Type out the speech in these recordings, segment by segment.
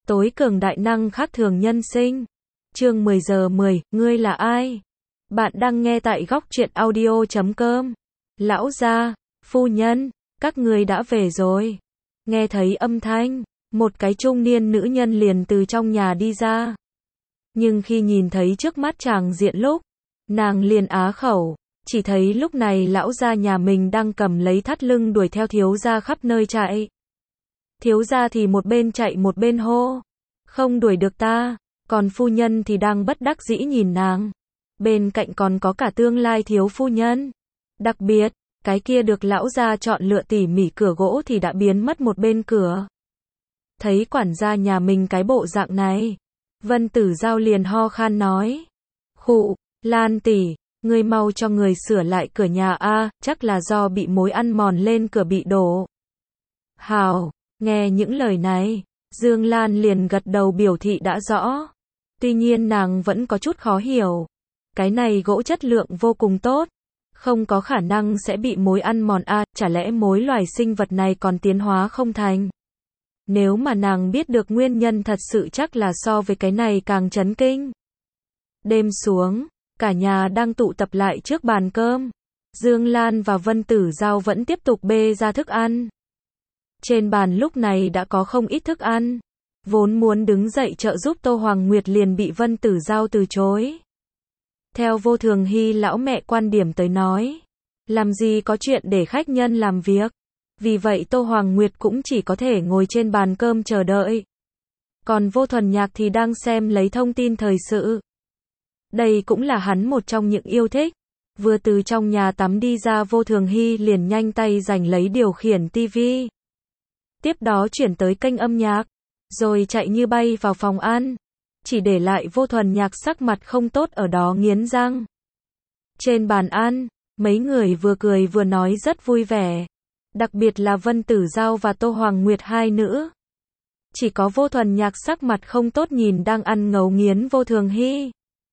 Tối cường đại năng khác thường nhân sinh. Chương 10 giờ 10, ngươi là ai? Bạn đang nghe tại góc truyện audio.com. Lão gia, phu nhân, các ngươi đã về rồi. Nghe thấy âm thanh, một cái trung niên nữ nhân liền từ trong nhà đi ra. Nhưng khi nhìn thấy trước mắt chàng diện lúc, nàng liền á khẩu, chỉ thấy lúc này lão gia nhà mình đang cầm lấy thắt lưng đuổi theo thiếu gia khắp nơi chạy. Thiếu gia thì một bên chạy một bên hô, không đuổi được ta, còn phu nhân thì đang bất đắc dĩ nhìn nàng. Bên cạnh còn có cả tương lai thiếu phu nhân. Đặc biệt, cái kia được lão gia chọn lựa tỉ mỉ cửa gỗ thì đã biến mất một bên cửa. Thấy quản gia nhà mình cái bộ dạng này, Vân Tử Giao liền ho khan nói, khụ, Lan tỷ, ngươi mau cho người sửa lại cửa nhà a, chắc là do bị mối ăn mòn lên cửa bị đổ. Hảo, nghe những lời này, Dương Lan liền gật đầu biểu thị đã rõ. Tuy nhiên nàng vẫn có chút khó hiểu. Cái này gỗ chất lượng vô cùng tốt, không có khả năng sẽ bị mối ăn mòn a, chả lẽ mối loài sinh vật này còn tiến hóa không thành? Nếu mà nàng biết được nguyên nhân thật sự chắc là so với cái này càng chấn kinh. Đêm xuống, cả nhà đang tụ tập lại trước bàn cơm. Dương Lan và Vân Tử Giao vẫn tiếp tục bê ra thức ăn. Trên bàn lúc này đã có không ít thức ăn. Vốn muốn đứng dậy trợ giúp Tô Hoàng Nguyệt liền bị Vân Tử Giao từ chối. Theo Vô Thường Hy lão mẹ quan điểm tới nói, làm gì có chuyện để khách nhân làm việc. Vì vậy Tô Hoàng Nguyệt cũng chỉ có thể ngồi trên bàn cơm chờ đợi. Còn Vô Thuần Nhạc thì đang xem lấy thông tin thời sự. Đây cũng là hắn một trong những yêu thích. Vừa từ trong nhà tắm đi ra Vô Thường Hy liền nhanh tay giành lấy điều khiển tivi. Tiếp đó chuyển tới kênh âm nhạc, rồi chạy như bay vào phòng ăn. Chỉ để lại Vô Thuần Nhạc sắc mặt không tốt ở đó nghiến răng. Trên bàn ăn, mấy người vừa cười vừa nói rất vui vẻ. Đặc biệt là Vân Tử Giao và Tô Hoàng Nguyệt hai nữ. Chỉ có Vô Thuần Nhạc sắc mặt không tốt nhìn đang ăn ngấu nghiến Vô Thường Hy.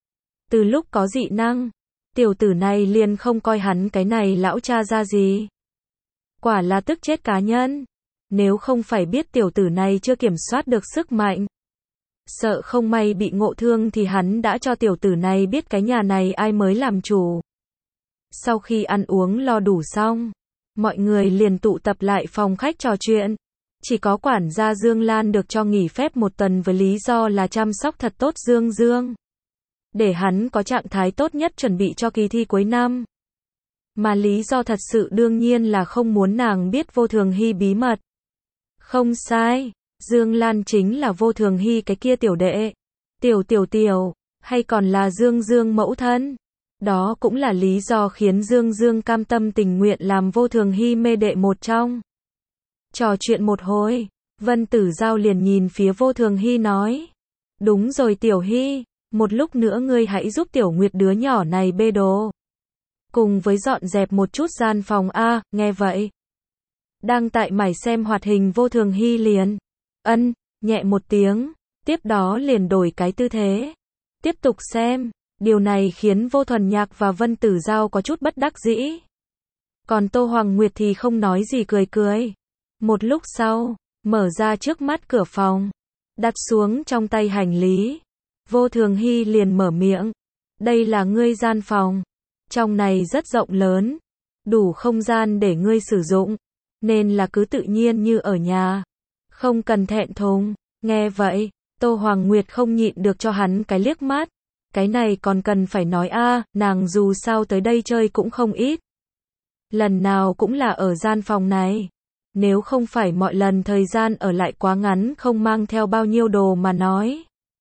Từ lúc có dị năng, tiểu tử này liền không coi hắn cái này lão cha ra gì. Quả là tức chết cá nhân. Nếu không phải biết tiểu tử này chưa kiểm soát được sức mạnh, sợ không may bị ngộ thương thì hắn đã cho tiểu tử này biết cái nhà này ai mới làm chủ. Sau khi ăn uống lo đủ xong, mọi người liền tụ tập lại phòng khách trò chuyện. Chỉ có quản gia Dương Lan được cho nghỉ phép một tuần với lý do là chăm sóc thật tốt Dương Dương, để hắn có trạng thái tốt nhất chuẩn bị cho kỳ thi cuối năm. Mà lý do thật sự đương nhiên là không muốn nàng biết Vô Thường Hy bí mật. Không sai, Dương Lan chính là Vô Thường Hy cái kia tiểu đệ. Tiểu, hay còn là Dương Dương mẫu thân. Đó cũng là lý do khiến Dương Dương cam tâm tình nguyện làm Vô Thường Hy mê đệ một trong. Trò chuyện một hồi, Vân Tử Giao liền nhìn phía Vô Thường Hy nói. Đúng rồi Tiểu Hy, một lúc nữa ngươi hãy giúp Tiểu Nguyệt đứa nhỏ này bê đồ. Cùng với dọn dẹp một chút gian phòng a, nghe vậy. Đang tại mải xem hoạt hình Vô Thường Hy liền nhẹ một tiếng, tiếp đó liền đổi cái tư thế. Tiếp tục xem, điều này khiến Vô Thuần Nhạc và Vân Tử Giao có chút bất đắc dĩ. Còn Tô Hoàng Nguyệt thì không nói gì cười. Một lúc sau, mở ra trước mắt cửa phòng, đặt xuống trong tay hành lý. Vô Thường Hy liền mở miệng. Đây là ngươi gian phòng. Trong này rất rộng lớn, đủ không gian để ngươi sử dụng. Nên là cứ tự nhiên như ở nhà. Không cần thẹn thùng. Nghe vậy, Tô Hoàng Nguyệt không nhịn được cho hắn cái liếc mắt. Cái này còn cần phải nói a, nàng dù sao tới đây chơi cũng không ít. Lần nào cũng là ở gian phòng này. Nếu không phải mọi lần thời gian ở lại quá ngắn không mang theo bao nhiêu đồ mà nói.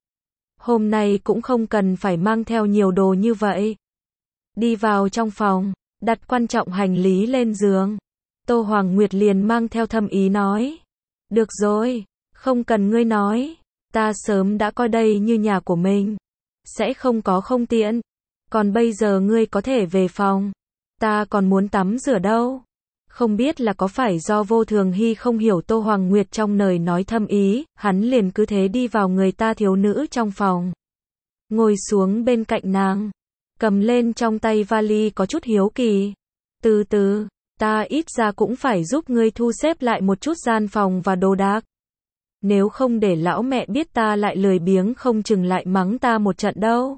Hôm nay cũng không cần phải mang theo nhiều đồ như vậy. Đi vào trong phòng, đặt quan trọng hành lý lên giường. Tô Hoàng Nguyệt liền mang theo thâm ý nói. Được rồi, không cần ngươi nói. Ta sớm đã coi đây như nhà của mình. Sẽ không có không tiện. Còn bây giờ ngươi có thể về phòng. Ta còn muốn tắm rửa đâu. Không biết là có phải do Vô Thường Hy không hiểu Tô Hoàng Nguyệt trong lời nói thâm ý, hắn liền cứ thế đi vào người ta thiếu nữ trong phòng. Ngồi xuống bên cạnh nàng. Cầm lên trong tay vali có chút hiếu kỳ. Từ từ. Ta ít ra cũng phải giúp ngươi thu xếp lại một chút gian phòng và đồ đạc. Nếu không để lão mẹ biết ta lại lười biếng không chừng lại mắng ta một trận đâu.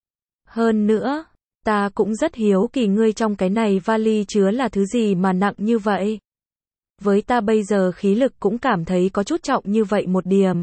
Hơn nữa, ta cũng rất hiếu kỳ ngươi trong cái này vali chứa là thứ gì mà nặng như vậy. Với ta bây giờ khí lực cũng cảm thấy có chút trọng như vậy một điểm.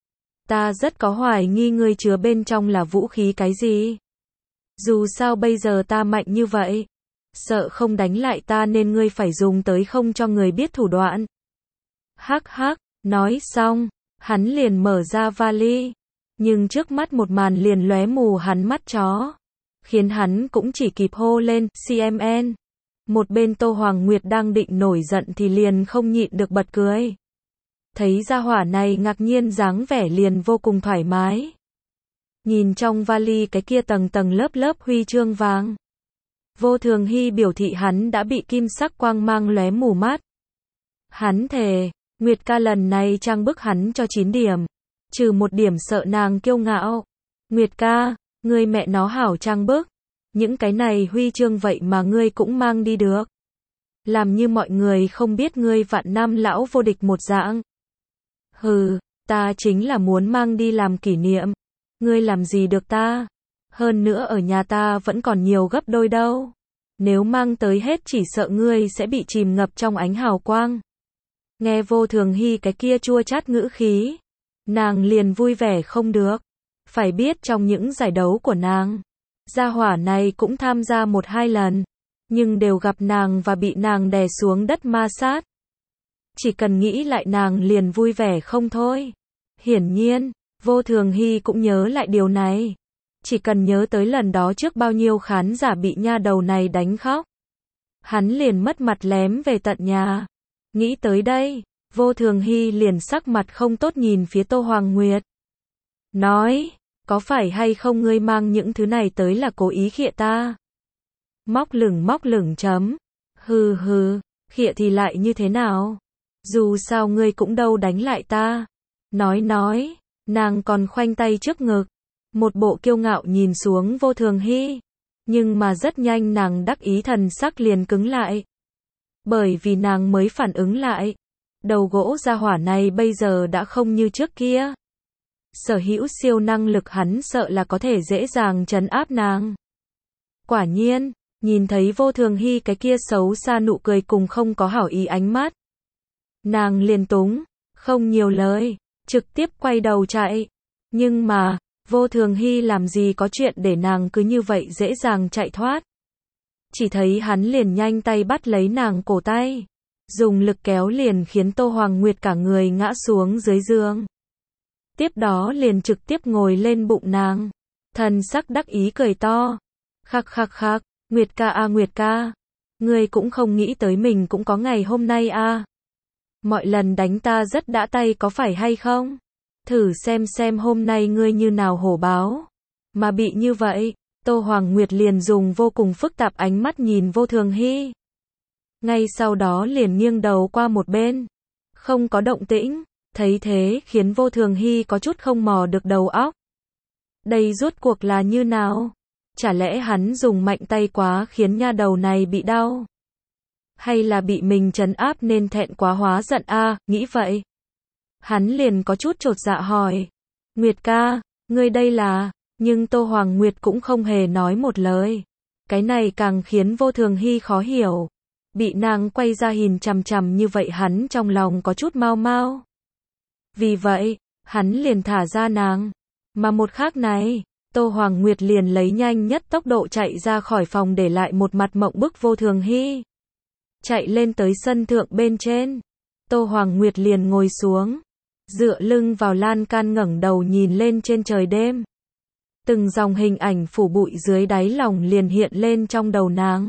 Ta rất có hoài nghi ngươi chứa bên trong là vũ khí cái gì. Dù sao bây giờ ta mạnh như vậy, sợ không đánh lại ta nên ngươi phải dùng tới không cho người biết thủ đoạn. Hắc hắc, nói xong, hắn liền mở ra vali. Nhưng trước mắt một màn liền lóe mù hắn mắt chó. Khiến hắn cũng chỉ kịp hô lên, CMN. Một bên Tô Hoàng Nguyệt đang định nổi giận thì liền không nhịn được bật cười. Thấy gia hỏa này ngạc nhiên dáng vẻ liền vô cùng thoải mái. Nhìn trong vali cái kia tầng tầng lớp lớp huy chương vàng. Vô Thường Hy biểu thị hắn đã bị kim sắc quang mang lóe mù mắt. Hắn thề, Nguyệt ca lần này trang bức hắn cho 9 điểm. Trừ một điểm sợ nàng kiêu ngạo. Nguyệt ca, ngươi mẹ nó hảo trang bức. Những cái này huy chương vậy mà ngươi cũng mang đi được. Làm như mọi người không biết ngươi vạn năm lão vô địch một dạng. Hừ, ta chính là muốn mang đi làm kỷ niệm. Ngươi làm gì được ta? Hơn nữa ở nhà ta vẫn còn nhiều gấp đôi đâu. Nếu mang tới hết chỉ sợ ngươi sẽ bị chìm ngập trong ánh hào quang. Nghe Vô Thường Hy cái kia chua chát ngữ khí. Nàng liền vui vẻ không được. Phải biết trong những giải đấu của nàng, gia hỏa này cũng tham gia 1-2 lần. Nhưng đều gặp nàng và bị nàng đè xuống đất ma sát. Chỉ cần nghĩ lại nàng liền vui vẻ không thôi. Hiển nhiên, Vô Thường Hy cũng nhớ lại điều này. Chỉ cần nhớ tới lần đó trước bao nhiêu khán giả bị nha đầu này đánh khóc. Hắn liền mất mặt lém về tận nhà. Nghĩ tới đây, Vô Thường Hy liền sắc mặt không tốt nhìn phía Tô Hoàng Nguyệt. Nói, có phải hay không ngươi mang những thứ này tới là cố ý khịa ta? Móc lửng chấm. Hừ hừ, khịa thì lại như thế nào? Dù sao ngươi cũng đâu đánh lại ta. Nói, nàng còn khoanh tay trước ngực. Một bộ kiêu ngạo nhìn xuống Vô Thường Hy. Nhưng mà rất nhanh nàng đắc ý thần sắc liền cứng lại. Bởi vì nàng mới phản ứng lại. Đầu gỗ gia hỏa này bây giờ đã không như trước kia. Sở hữu siêu năng lực hắn sợ là có thể dễ dàng trấn áp nàng. Quả nhiên, nhìn thấy Vô Thường Hy cái kia xấu xa nụ cười cùng không có hảo ý ánh mắt. Nàng liền túng, không nhiều lời, trực tiếp quay đầu chạy. Nhưng mà, Vô Thường Hy làm gì có chuyện để nàng cứ như vậy dễ dàng chạy thoát. Chỉ thấy hắn liền nhanh tay bắt lấy nàng cổ tay. Dùng lực kéo liền khiến Tô Hoàng Nguyệt cả người ngã xuống dưới giường. Tiếp đó liền trực tiếp ngồi lên bụng nàng. Thần sắc đắc ý cười to. Khắc, Nguyệt ca a Nguyệt ca. Ngươi cũng không nghĩ tới mình cũng có ngày hôm nay a. Mọi lần đánh ta rất đã tay có phải hay không? Thử xem hôm nay ngươi như nào hổ báo. Mà bị như vậy, Tô Hoàng Nguyệt liền dùng vô cùng phức tạp ánh mắt nhìn Vô Thường Hy. Ngay sau đó liền nghiêng đầu qua một bên. Không có động tĩnh. Thấy thế khiến Vô Thường Hy có chút không mò được đầu óc. Đây rốt cuộc là như nào? Chả lẽ hắn dùng mạnh tay quá khiến nha đầu này bị đau? Hay là bị mình trấn áp nên thẹn quá hóa giận a? Nghĩ vậy. Hắn liền có chút chột dạ hỏi. Nguyệt ca, ngươi đây là... Nhưng Tô Hoàng Nguyệt cũng không hề nói một lời. Cái này càng khiến Vô Thường Hy khó hiểu. Bị nàng quay ra nhìn chằm chằm như vậy hắn trong lòng có chút mau mau. Vì vậy, hắn liền thả ra nàng. Mà một khác này, Tô Hoàng Nguyệt liền lấy nhanh nhất tốc độ chạy ra khỏi phòng để lại một mặt mộng bức Vô Thường Hy. Chạy lên tới sân thượng bên trên. Tô Hoàng Nguyệt liền ngồi xuống. Dựa lưng vào lan can ngẩng đầu nhìn lên trên trời đêm. Từng dòng hình ảnh phủ bụi dưới đáy lòng liền hiện lên trong đầu nàng.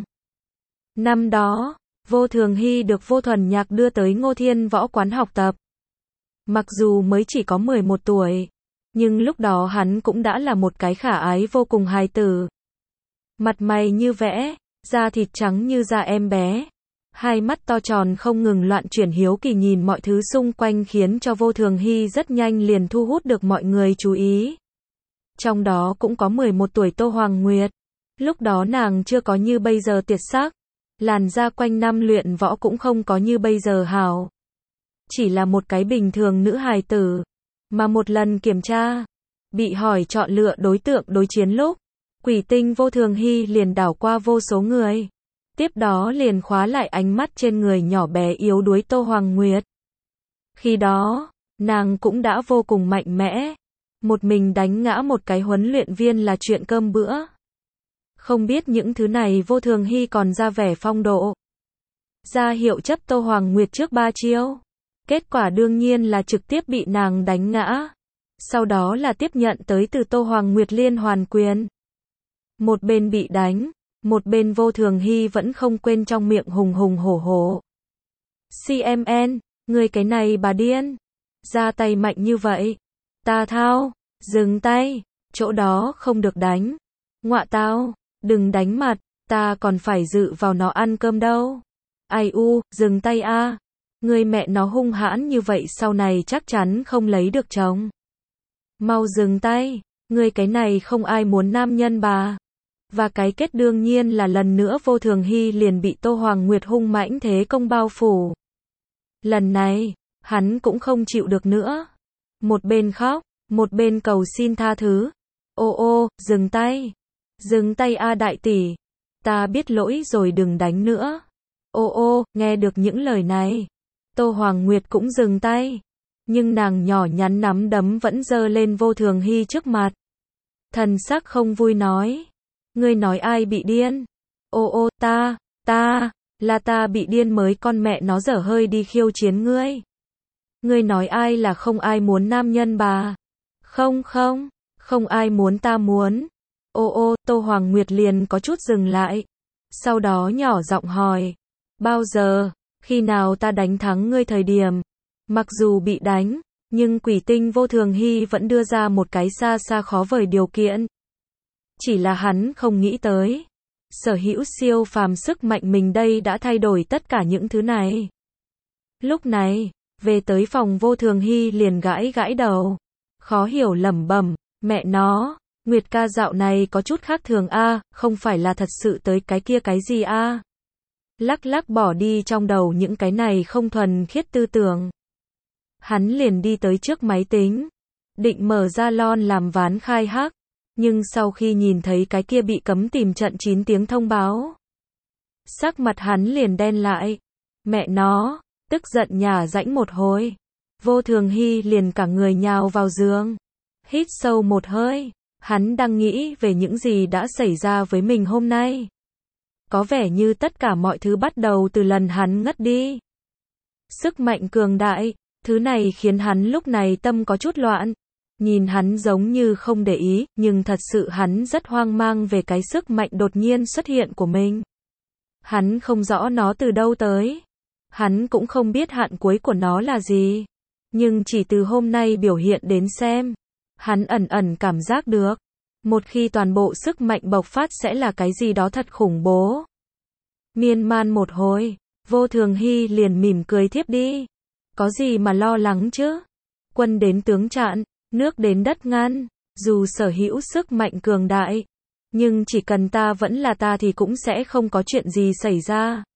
Năm đó, Vô Thường Hy được Vô Thuần Nhạc đưa tới Ngô Thiên Võ quán học tập. Mặc dù mới chỉ có 11 tuổi, nhưng lúc đó hắn cũng đã là một cái khả ái vô cùng hài tử. Mặt mày như vẽ, da thịt trắng như da em bé. Hai mắt to tròn không ngừng loạn chuyển hiếu kỳ nhìn mọi thứ xung quanh khiến cho Vô Thường Hy rất nhanh liền thu hút được mọi người chú ý. Trong đó cũng có 11 tuổi Tô Hoàng Nguyệt. Lúc đó nàng chưa có như bây giờ tuyệt sắc. Làn da quanh năm luyện võ cũng không có như bây giờ hào. chỉ là một cái bình thường nữ hài tử. Mà một lần kiểm tra, bị hỏi chọn lựa đối tượng đối chiến lúc, Quỷ Tinh Vô Thường Hy liền đảo qua vô số người. Tiếp đó liền khóa lại ánh mắt trên người nhỏ bé yếu đuối Tô Hoàng Nguyệt. Khi đó, nàng cũng đã vô cùng mạnh mẽ. Một mình đánh ngã một cái huấn luyện viên là chuyện cơm bữa. Không biết những thứ này Vô Thường Hy còn ra vẻ phong độ. Ra hiệu chấp Tô Hoàng Nguyệt trước 3 chiêu. Kết quả đương nhiên là trực tiếp bị nàng đánh ngã. Sau đó là tiếp nhận tới từ Tô Hoàng Nguyệt liên hoàn quyền. Một bên bị đánh, một bên Vô Thường Hy vẫn không quên trong miệng hùng hùng hổ hổ. CMN, người cái này bà điên. Ra tay mạnh như vậy. Ta thao, dừng tay, chỗ đó không được đánh. Ngọa tao, đừng đánh mặt, ta còn phải dự vào nó ăn cơm đâu. Ai u, dừng tay a. Người mẹ nó hung hãn như vậy sau này chắc chắn không lấy được chồng. Mau dừng tay, người cái này không ai muốn nam nhân bà. Và cái kết đương nhiên là lần nữa Vô Thường Hy liền bị Tô Hoàng Nguyệt hung mãnh thế công bao phủ. Lần này, hắn cũng không chịu được nữa. Một bên khóc, một bên cầu xin tha thứ. Ô ô, dừng tay. Dừng tay a đại tỷ. Ta biết lỗi rồi đừng đánh nữa. Ô ô, nghe được những lời này. Tô Hoàng Nguyệt cũng dừng tay. Nhưng nàng nhỏ nhắn nắm đấm vẫn giơ lên Vô Thường Hy trước mặt. Thần sắc không vui nói. Ngươi nói ai bị điên? Ô ô, là ta bị điên mới con mẹ nó dở hơi đi khiêu chiến ngươi. Ngươi nói ai là không ai muốn nam nhân bà? Không ai muốn ta muốn. Ô ô, Tô Hoàng Nguyệt liền có chút dừng lại. Sau đó nhỏ giọng hỏi. Bao giờ, khi nào ta đánh thắng ngươi thời điểm? Mặc dù bị đánh, nhưng Quỷ Tinh Vô Thường Hy vẫn đưa ra một cái xa xa khó vời điều kiện. Chỉ là hắn không nghĩ tới. Sở hữu siêu phàm sức mạnh mình đây đã thay đổi tất cả những thứ này. Lúc này, về tới phòng Vô Thường Hy liền gãi đầu. Khó hiểu lẩm bẩm, mẹ nó, Nguyệt ca dạo này có chút khác thường a, không phải là thật sự tới cái kia cái gì a. Lắc bỏ đi trong đầu những cái này không thuần khiết tư tưởng. Hắn liền đi tới trước máy tính, định mở ra lon làm ván khai hắc, nhưng sau khi nhìn thấy cái kia bị cấm tìm trận 9 tiếng thông báo, sắc mặt hắn liền đen lại. Mẹ nó, tức giận nhả rãnh một hồi. Vô Thường Hy liền cả người nhào vào giường, hít sâu một hơi, hắn đang nghĩ về những gì đã xảy ra với mình hôm nay. Có vẻ như tất cả mọi thứ bắt đầu từ lần hắn ngất đi. Sức mạnh cường đại, thứ này khiến hắn lúc này tâm có chút loạn. Nhìn hắn giống như không để ý, nhưng thật sự hắn rất hoang mang về cái sức mạnh đột nhiên xuất hiện của mình. Hắn không rõ nó từ đâu tới. Hắn cũng không biết hạn cuối của nó là gì. Nhưng chỉ từ hôm nay biểu hiện đến xem, hắn ẩn cảm giác được. Một khi toàn bộ sức mạnh bộc phát sẽ là cái gì đó thật khủng bố. Miên man một hồi, Vô Thường Hy liền mỉm cười thiếp đi. Có gì mà lo lắng chứ? Quân đến tướng chặn, nước đến đất ngăn, dù sở hữu sức mạnh cường đại, nhưng chỉ cần ta vẫn là ta thì cũng sẽ không có chuyện gì xảy ra.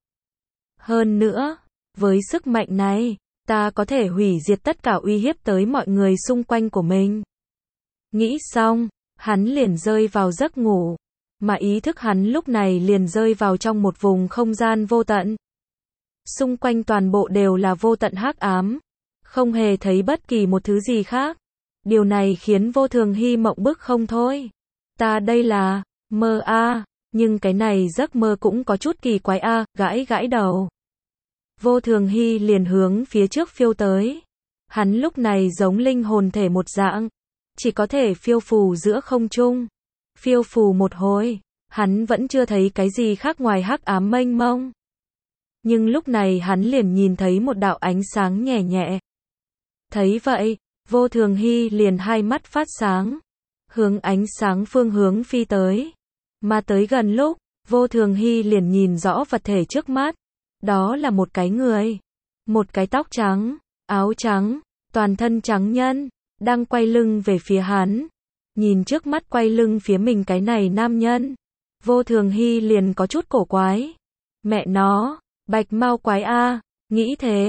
Hơn nữa, với sức mạnh này, ta có thể hủy diệt tất cả uy hiếp tới mọi người xung quanh của mình. Nghĩ xong, hắn liền rơi vào giấc ngủ, mà ý thức hắn lúc này liền rơi vào trong một vùng không gian vô tận. Xung quanh toàn bộ đều là vô tận hắc ám, không hề thấy bất kỳ một thứ gì khác. Điều này khiến Vô Thường Hy mộng bức không thôi. Ta đây là mơ a, nhưng cái này giấc mơ cũng có chút kỳ quái a, gãi đầu. Vô Thường Hy liền hướng phía trước phiêu tới. Hắn lúc này giống linh hồn thể một dạng, chỉ có thể phiêu phù giữa không trung. Phiêu phù một hồi, hắn vẫn chưa thấy cái gì khác ngoài hắc ám mênh mông. Nhưng lúc này hắn liền nhìn thấy một đạo ánh sáng nhẹ nhẹ. Thấy vậy, Vô Thường Hy liền hai mắt phát sáng, hướng ánh sáng phương hướng phi tới. Mà tới gần lúc, Vô Thường Hy liền nhìn rõ vật thể trước mắt. Đó là một cái người, một cái tóc trắng, áo trắng, toàn thân trắng nhân, đang quay lưng về phía hắn. Nhìn trước mắt quay lưng phía mình cái này nam nhân, Vô Thường Hy liền có chút cổ quái. Mẹ nó, bạch mao quái a, nghĩ thế,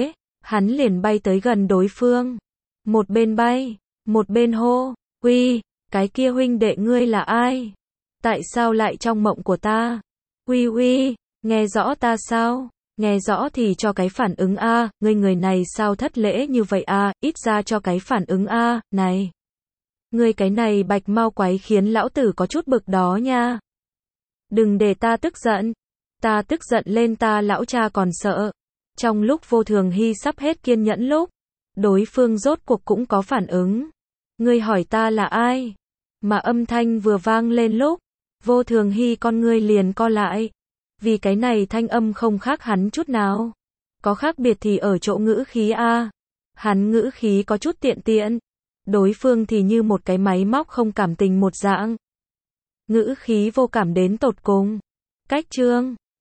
Hắn liền bay tới gần đối phương. Một bên bay, một bên hô, uy, cái kia huynh đệ ngươi là ai? Tại sao lại trong mộng của ta? Uy uy, nghe rõ ta sao? Nghe rõ thì cho cái phản ứng a, ngươi người này sao thất lễ như vậy a, ít ra cho cái phản ứng a, này. Ngươi cái này bạch mau quái khiến lão tử có chút bực đó nha. Đừng để ta tức giận. Ta tức giận lên ta lão cha còn sợ. Trong lúc Vô Thường Hy sắp hết kiên nhẫn lúc, đối phương rốt cuộc cũng có phản ứng. Ngươi hỏi ta là ai? Mà âm thanh vừa vang lên lúc, Vô Thường Hy con ngươi liền co lại. Vì cái này thanh âm không khác hắn chút nào. Có khác biệt thì ở chỗ ngữ khí a. Hắn ngữ khí có chút tiện tiện. Đối phương thì như một cái máy móc không cảm tình một dạng. Ngữ khí vô cảm đến tột cùng. Cách chương